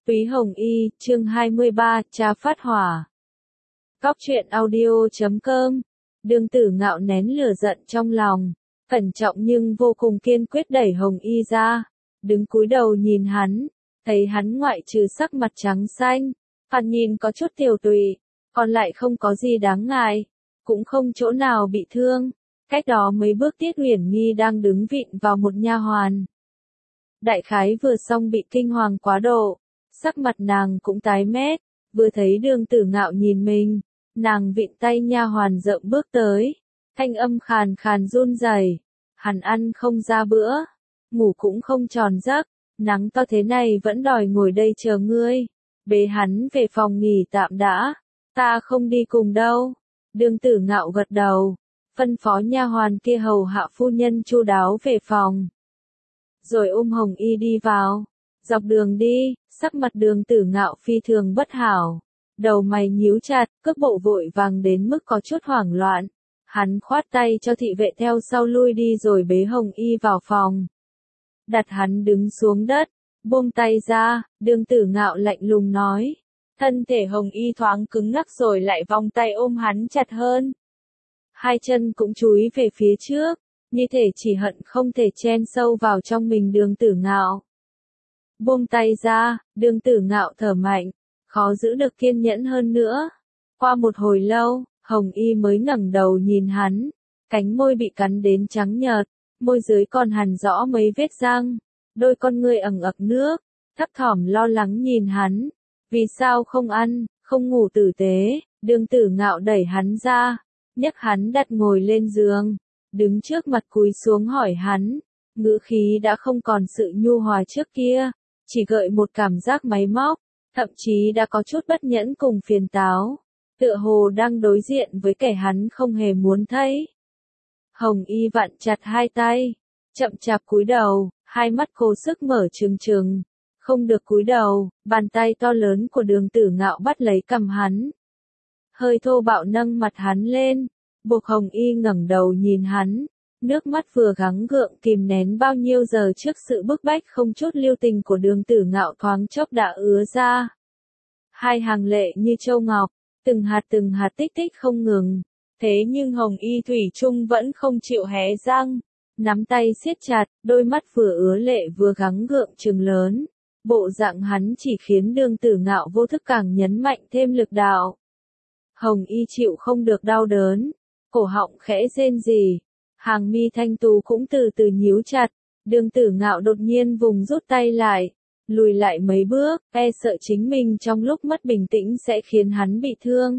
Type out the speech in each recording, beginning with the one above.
Túy Hồng Y, chương 23, Trà phát hỏa. Cóc truyện audio.com. Đường Tử Ngạo nén lửa giận trong lòng, cẩn trọng nhưng vô cùng kiên quyết đẩy Hồng Y ra, đứng cúi đầu nhìn hắn, thấy hắn ngoại trừ sắc mặt trắng xanh, phàn nhìn có chút tiểu tụy, còn lại không có gì đáng ngại, cũng không chỗ nào bị thương. Cách đó mấy bước Tiết Uyển Nghi đang đứng vịn vào một nha hoàn. Đại khái vừa xong bị kinh hoàng quá độ, sắc mặt nàng cũng tái mét, vừa thấy Đường Tử Ngạo nhìn mình, nàng vịn tay nha hoàn rộng bước tới, thanh âm khàn khàn run rẩy, hắn ăn không ra bữa, ngủ cũng không tròn giấc, nắng to thế này vẫn đòi ngồi đây chờ ngươi, bế hắn về phòng nghỉ tạm đã, ta không đi cùng đâu. Đường Tử Ngạo gật đầu, phân phó nha hoàn kia hầu hạ phu nhân chu đáo về phòng, rồi ôm Hồng Y đi vào. Dọc đường đi, sắc mặt Đường Tử Ngạo phi thường bất hảo, đầu mày nhíu chặt, cước bộ vội vàng đến mức có chút hoảng loạn. Hắn khoát tay cho thị vệ theo sau lui đi rồi bế Hồng Y vào phòng. Đặt hắn đứng xuống đất, buông tay ra, Đường Tử Ngạo lạnh lùng nói. Thân thể Hồng Y thoáng cứng ngắc rồi lại vòng tay ôm hắn chặt hơn. Hai chân cũng chúi về phía trước, như thể chỉ hận không thể chen sâu vào trong mình Đường Tử Ngạo. Buông tay ra, Đường Tử Ngạo thở mạnh, khó giữ được kiên nhẫn hơn nữa. Qua một hồi lâu, Hồng Y mới ngẩng đầu nhìn hắn, cánh môi bị cắn đến trắng nhợt, môi dưới còn hằn rõ mấy vết răng, đôi con ngươi ẩn ực nước, thấp thỏm lo lắng nhìn hắn. Vì sao không ăn, không ngủ tử tế? Đường Tử Ngạo đẩy hắn ra, nhấc hắn đặt ngồi lên giường, đứng trước mặt cúi xuống hỏi hắn, ngữ khí đã không còn sự nhu hòa trước kia, chỉ gợi một cảm giác máy móc, thậm chí đã có chút bất nhẫn cùng phiền táo, tựa hồ đang đối diện với kẻ hắn không hề muốn thấy. Hồng Y vặn chặt hai tay, chậm chạp cúi đầu, hai mắt cố sức mở trừng trừng, không được cúi đầu, bàn tay to lớn của Đường Tử Ngạo bắt lấy cằm hắn, hơi thô bạo nâng mặt hắn lên, buộc Hồng Y ngẩng đầu nhìn hắn. Nước mắt vừa gắng gượng kìm nén bao nhiêu giờ trước sự bức bách không chút lưu tình của Đường Tử Ngạo thoáng chốc đã ứa ra. Hai hàng lệ như châu ngọc, từng hạt tích tích không ngừng. Thế nhưng Hồng Y thủy chung vẫn không chịu hé răng, nắm tay siết chặt, đôi mắt vừa ứa lệ vừa gắng gượng trừng lớn. Bộ dạng hắn chỉ khiến Đường Tử Ngạo vô thức càng nhấn mạnh thêm lực đạo. Hồng Y chịu không được đau đớn, cổ họng khẽ rên rỉ. Hàng mi thanh tú cũng từ từ nhíu chặt, Đường Tử Ngạo đột nhiên vùng rút tay lại, lùi lại mấy bước, e sợ chính mình trong lúc mất bình tĩnh sẽ khiến hắn bị thương.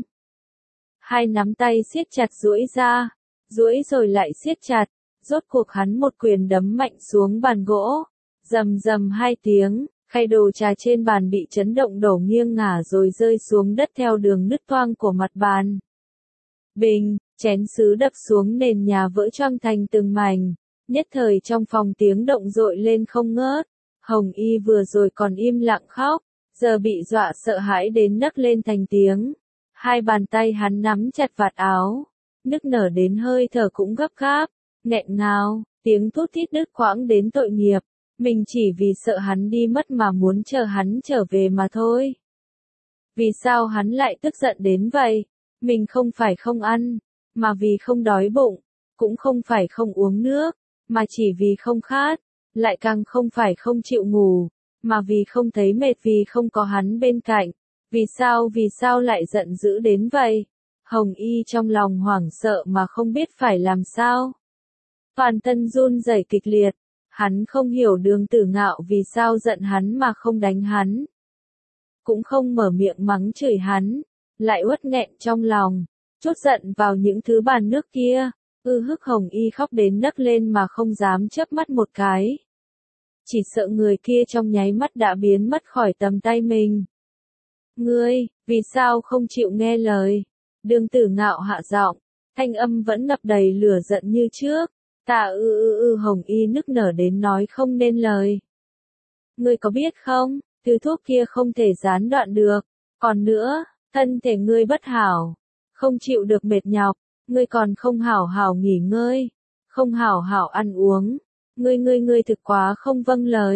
Hai nắm tay siết chặt duỗi ra, duỗi rồi lại siết chặt, rốt cuộc hắn một quyền đấm mạnh xuống bàn gỗ, rầm rầm hai tiếng, khay đồ trà trên bàn bị chấn động đổ nghiêng ngả rồi rơi xuống đất theo đường nứt toang của mặt bàn. Bình, chén sứ đập xuống nền nhà vỡ choang thành từng mảnh, nhất thời trong phòng tiếng động dội lên không ngớt. Hồng Y vừa rồi còn im lặng khóc, giờ bị dọa sợ hãi đến nấc lên thành tiếng. Hai bàn tay hắn nắm chặt vạt áo, nức nở đến hơi thở cũng gấp gáp, nghẹn ngào, tiếng thút thít đứt quãng đến tội nghiệp. Mình chỉ vì sợ hắn đi mất mà muốn chờ hắn trở về mà thôi. Vì sao hắn lại tức giận đến vậy? Mình không phải không ăn, mà vì không đói bụng, cũng không phải không uống nước, mà chỉ vì không khát, lại càng không phải không chịu ngủ, mà vì không thấy mệt vì không có hắn bên cạnh. Vì sao lại giận dữ đến vậy? Hồng Y trong lòng hoảng sợ mà không biết phải làm sao. Toàn thân run rẩy kịch liệt, hắn không hiểu Đường Tử Ngạo vì sao giận hắn mà không đánh hắn. Cũng không mở miệng mắng chửi hắn, lại uất nghẹn trong lòng, trút giận vào những thứ bàn nước kia. Hức Hồng Y khóc đến nấc lên mà không dám chớp mắt một cái. Chỉ sợ người kia trong nháy mắt đã biến mất khỏi tầm tay mình. Ngươi, vì sao không chịu nghe lời? Đường Tử Ngạo hạ giọng, thanh âm vẫn ngập đầy lửa giận như trước. Ta Hồng Y nức nở đến nói không nên lời. Ngươi có biết không, thứ thuốc kia không thể gián đoạn được. Còn nữa, thân thể ngươi bất hảo, không chịu được mệt nhọc, ngươi còn không hảo hảo nghỉ ngơi, không hảo hảo ăn uống. Ngươi thực quá không vâng lời.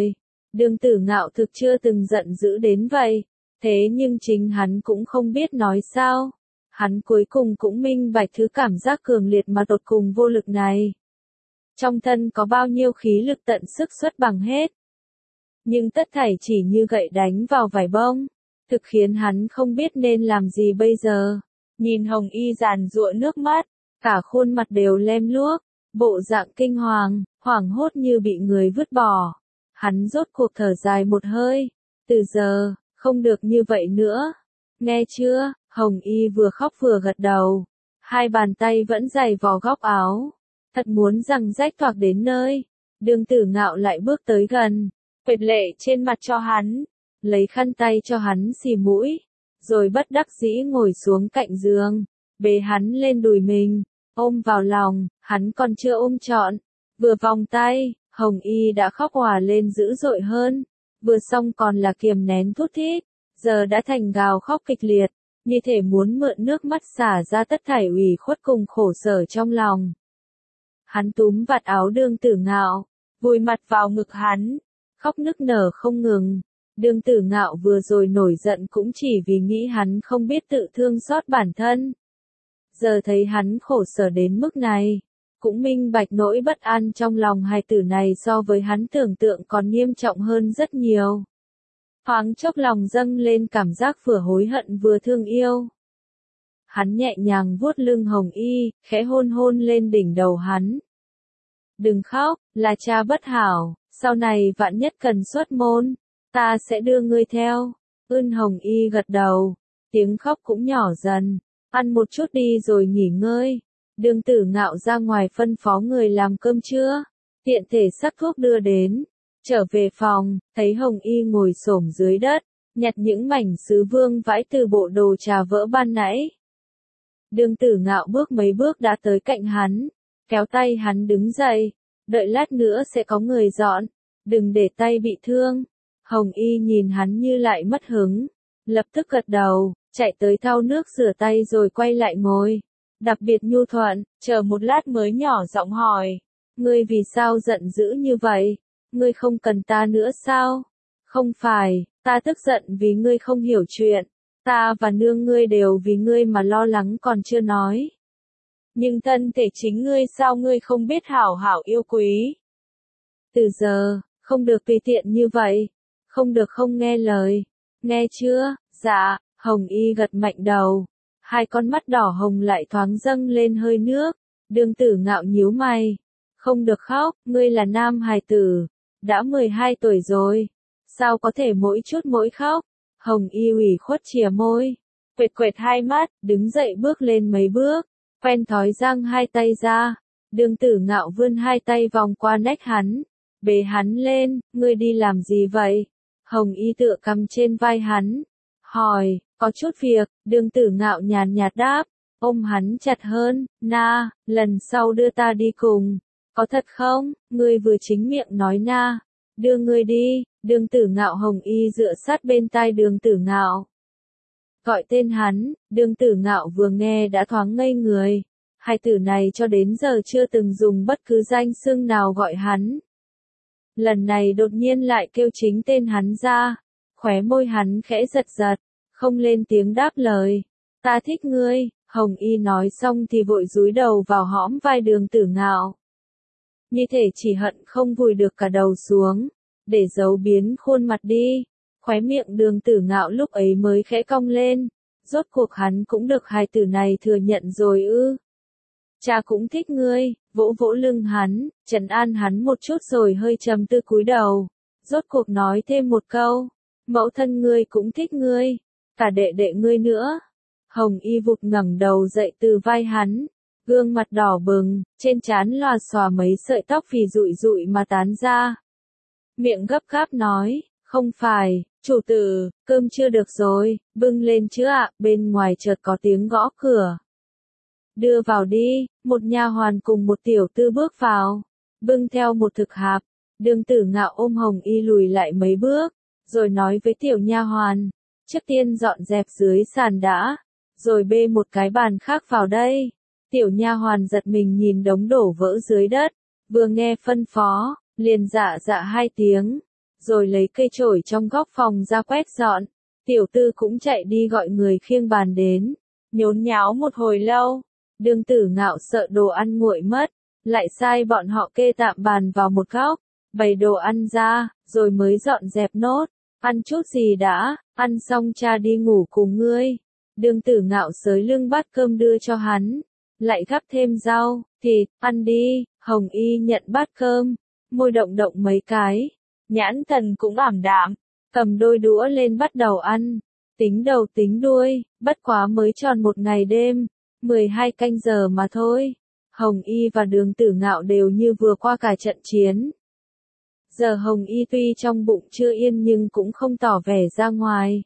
Đường Tử Ngạo thực chưa từng giận dữ đến vậy, thế nhưng chính hắn cũng không biết nói sao. Hắn cuối cùng cũng minh bạch thứ cảm giác cường liệt mà tột cùng vô lực này. Trong thân có bao nhiêu khí lực tận sức xuất bằng hết. Nhưng tất thảy chỉ như gậy đánh vào vải bông, thực khiến hắn không biết nên làm gì bây giờ. Nhìn Hồng Y giàn giụa nước mắt, cả khuôn mặt đều lem luốc, bộ dạng kinh hoàng, hoảng hốt như bị người vứt bỏ. Hắn rốt cuộc thở dài một hơi, từ giờ, không được như vậy nữa. Nghe chưa? Hồng Y vừa khóc vừa gật đầu, hai bàn tay vẫn giày vò góc áo, thật muốn rằng rách toạc đến nơi. Đường Tử Ngạo lại bước tới gần, quệt lệ trên mặt cho hắn, lấy khăn tay cho hắn xì mũi, rồi bất đắc dĩ ngồi xuống cạnh giường, bế hắn lên đùi mình, ôm vào lòng. Hắn còn chưa ôm trọn, vừa vòng tay, Hồng Y đã khóc òa lên dữ dội hơn, vừa xong còn là kiềm nén thút thít, giờ đã thành gào khóc kịch liệt, như thể muốn mượn nước mắt xả ra tất thảy ủy khuất cùng khổ sở trong lòng. Hắn túm vạt áo Đường Tử Ngạo, vùi mặt vào ngực hắn, khóc nức nở không ngừng. Đường Tử Ngạo vừa rồi nổi giận cũng chỉ vì nghĩ hắn không biết tự thương xót bản thân. Giờ thấy hắn khổ sở đến mức này, cũng minh bạch nỗi bất an trong lòng hài tử này so với hắn tưởng tượng còn nghiêm trọng hơn rất nhiều. Thoáng chốc lòng dâng lên cảm giác vừa hối hận vừa thương yêu. Hắn nhẹ nhàng vuốt lưng Hồng Y, khẽ hôn hôn lên đỉnh đầu hắn. Đừng khóc, là cha bất hảo, sau này vạn nhất cần xuất môn, ta sẽ đưa ngươi theo. Hồng Y gật đầu, tiếng khóc cũng nhỏ dần. Ăn một chút đi rồi nghỉ ngơi. Đường Tử Ngạo ra ngoài phân phó người làm cơm trưa, tiện thể sắc thuốc đưa đến. Trở về phòng, thấy Hồng Y ngồi xổm dưới đất, nhặt những mảnh sứ vương vãi từ bộ đồ trà vỡ ban nãy. Đường Tử Ngạo bước mấy bước đã tới cạnh hắn, kéo tay hắn đứng dậy, đợi lát nữa sẽ có người dọn, đừng để tay bị thương. Hồng Y nhìn hắn như lại mất hứng, lập tức gật đầu, chạy tới thau nước rửa tay rồi quay lại ngồi. Đặc biệt nhu thuận, chờ một lát mới nhỏ giọng hỏi, ngươi vì sao giận dữ như vậy? Ngươi không cần ta nữa sao? Không phải, ta tức giận vì ngươi không hiểu chuyện. Ta và nương ngươi đều vì ngươi mà lo lắng còn chưa nói. Nhưng thân thể chính ngươi sao ngươi không biết hảo hảo yêu quý? Từ giờ, không được tùy tiện như vậy. Không được không nghe lời. Nghe chưa? Dạ, Hồng Y gật mạnh đầu. Hai con mắt đỏ hồng lại thoáng dâng lên hơi nước. Đường Tử Ngạo nhíu mày. Không được khóc, ngươi là nam hài tử. Đã 12 tuổi rồi. Sao có thể mỗi chút mỗi khóc? Hồng Y ủy khuất chìa môi. Quệt quệt hai mắt, đứng dậy bước lên mấy bước. Quen thói giang hai tay ra. Đường Tử Ngạo vươn hai tay vòng qua nách hắn. Bế hắn lên, ngươi đi làm gì vậy? Hồng Y tựa cằm trên vai hắn. Hỏi, có chút việc. Đường Tử Ngạo nhàn nhạt đáp. Ôm hắn chặt hơn, na, lần sau đưa ta đi cùng. Có thật không? Ngươi vừa chính miệng nói na. Đưa ngươi đi. Đường Tử Ngạo. Hồng Y dựa sát bên tai Đường Tử Ngạo. Gọi tên hắn, Đường Tử Ngạo vừa nghe đã thoáng ngây người. Hai tử này cho đến giờ chưa từng dùng bất cứ danh xưng nào gọi hắn. Lần này đột nhiên lại kêu chính tên hắn ra. Khóe môi hắn khẽ giật giật, không lên tiếng đáp lời. Ta thích ngươi. Hồng Y nói xong thì vội dúi đầu vào hõm vai Đường Tử Ngạo. Như thể chỉ hận không vùi được cả đầu xuống, để giấu biến khuôn mặt đi. Khóe miệng Đường Tử Ngạo lúc ấy mới khẽ cong lên. Rốt cuộc hắn cũng được hài tử này thừa nhận rồi ư? Cha cũng thích ngươi. Vỗ vỗ lưng hắn, trấn an hắn một chút rồi hơi trầm tư cúi đầu. Rốt cuộc nói thêm một câu. Mẫu thân ngươi cũng thích ngươi. Cả đệ đệ ngươi nữa. Hồng Y vụt ngẩng đầu dậy từ vai hắn. Gương mặt đỏ bừng, trên trán lòa xòa mấy sợi tóc phì rụi rụi mà tán ra. Miệng gấp gáp nói, không phải, chủ tử, cơm chưa được rồi, bưng lên chứ ạ. Bên ngoài chợt có tiếng gõ cửa. Đưa vào đi. Một nha hoàn cùng một tiểu tư bước vào, bưng theo một thực hạp. Đường Tử Ngạo ôm Hồng Y lùi lại mấy bước, rồi nói với tiểu nha hoàn, trước tiên dọn dẹp dưới sàn đã, rồi bê một cái bàn khác vào đây. Tiểu nha hoàn giật mình nhìn đống đổ vỡ dưới đất, vừa nghe phân phó, liền dạ dạ hai tiếng, rồi lấy cây chổi trong góc phòng ra quét dọn. Tiểu Tư cũng chạy đi gọi người khiêng bàn đến, nhốn nháo một hồi lâu. Đường Tử Ngạo sợ đồ ăn nguội mất, lại sai bọn họ kê tạm bàn vào một góc, bày đồ ăn ra, rồi mới dọn dẹp nốt. Ăn chút gì đã, ăn xong cha đi ngủ cùng ngươi. Đường Tử Ngạo xới lưng bát cơm đưa cho hắn, lại gắp thêm rau, thịt, ăn đi. Hồng Y nhận bát cơm, môi động động mấy cái, nhãn thần cũng ảm đạm, cầm đôi đũa lên bắt đầu ăn. Tính đầu tính đuôi, bất quá mới tròn một ngày đêm, 12 canh giờ mà thôi. Hồng Y và Đường Tử Ngạo đều như vừa qua cả trận chiến. Giờ Hồng Y tuy trong bụng chưa yên nhưng cũng không tỏ vẻ ra ngoài.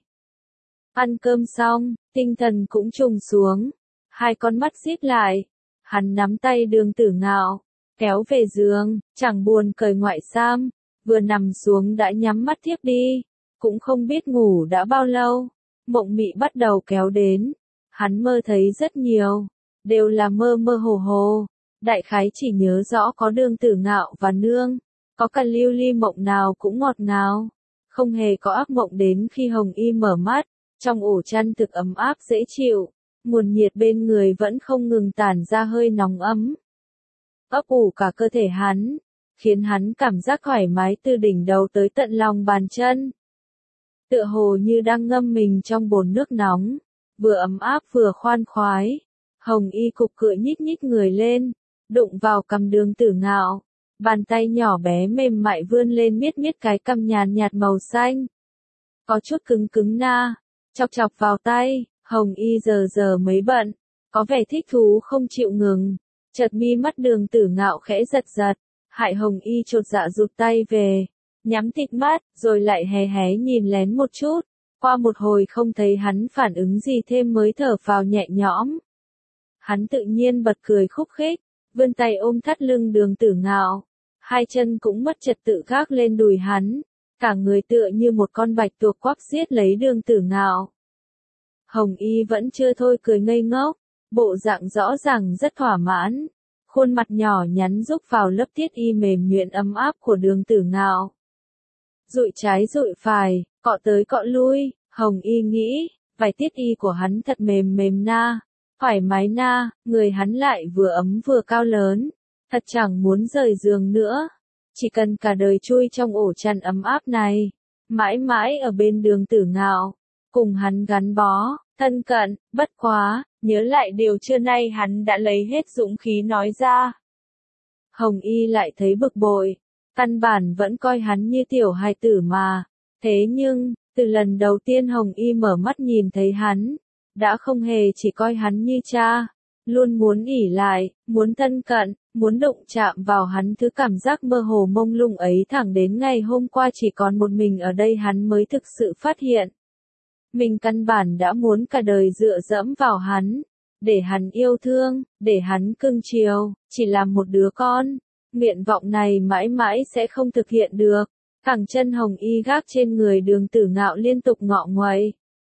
Ăn cơm xong, tinh thần cũng trùng xuống, hai con mắt díp lại. Hắn nắm tay Đường Tử Ngạo, kéo về giường, chẳng buồn cởi ngoại sam, vừa nằm xuống đã nhắm mắt thiếp đi, cũng không biết ngủ đã bao lâu. Mộng mị bắt đầu kéo đến, hắn mơ thấy rất nhiều, đều là mơ mơ hồ hồ, đại khái chỉ nhớ rõ có Đường Tử Ngạo và nương, có cả lưu ly mộng nào cũng ngọt ngào, không hề có ác mộng đến khi Hồng Y mở mắt, trong ổ chăn thực ấm áp dễ chịu, nguồn nhiệt bên người vẫn không ngừng tản ra hơi nóng ấm, ấp ủ cả cơ thể hắn, khiến hắn cảm giác thoải mái từ đỉnh đầu tới tận lòng bàn chân. Tựa hồ như đang ngâm mình trong bồn nước nóng, vừa ấm áp vừa khoan khoái. Hồng Y cục cựa nhích nhích người lên, đụng vào cằm Đường Tử Ngạo, bàn tay nhỏ bé mềm mại vươn lên miết miết cái cằm nhàn nhạt màu xanh. Có chút cứng cứng na, chọc chọc vào tay, Hồng Y giờ giờ mới bận, có vẻ thích thú không chịu ngừng. Chợt mi mắt Đường Tử Ngạo khẽ giật giật, hại Hồng Y chột dạ rụt tay về, nhắm tịt mắt, rồi lại hé hé nhìn lén một chút. Qua một hồi không thấy hắn phản ứng gì thêm mới thở phào nhẹ nhõm. Hắn tự nhiên bật cười khúc khích, vươn tay ôm thắt lưng Đường Tử Ngạo, hai chân cũng mất trật tự gác lên đùi hắn, cả người tựa như một con bạch tuộc quắp xiết lấy Đường Tử Ngạo. Hồng Y vẫn chưa thôi cười ngây ngốc, bộ dạng rõ ràng rất thỏa mãn, khuôn mặt nhỏ nhắn rúc vào lớp thiết y mềm nhuyễn ấm áp của Đường Tử Ngạo. Dụi trái dụi phải, cọ tới cọ lui, Hồng Y nghĩ, vải tiết y của hắn thật mềm mềm na, thoải mái na, người hắn lại vừa ấm vừa cao lớn, thật chẳng muốn rời giường nữa, chỉ cần cả đời chui trong ổ chăn ấm áp này, mãi mãi ở bên Đường Tử Ngạo, cùng hắn gắn bó, thân cận, bất quá, nhớ lại điều trưa nay hắn đã lấy hết dũng khí nói ra. Hồng Y lại thấy bực bội, căn bản vẫn coi hắn như tiểu hài tử mà, thế nhưng, từ lần đầu tiên Hồng Y mở mắt nhìn thấy hắn, đã không hề chỉ coi hắn như cha, luôn muốn ỷ lại, muốn thân cận, muốn đụng chạm vào hắn, thứ cảm giác mơ hồ mông lung ấy thẳng đến ngày hôm qua chỉ còn một mình ở đây hắn mới thực sự phát hiện. Mình căn bản đã muốn cả đời dựa dẫm vào hắn, để hắn yêu thương, để hắn cưng chiều, chỉ là một đứa con. Nguyện vọng này mãi mãi sẽ không thực hiện được. Cẳng chân Hồng Y gác trên người Đường Tử Ngạo liên tục ngọ nguậy.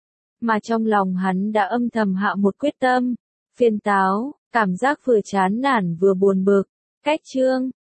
Mà trong lòng hắn đã âm thầm hạ một quyết tâm, phiền táo, cảm giác vừa chán nản vừa buồn bực. Cách chương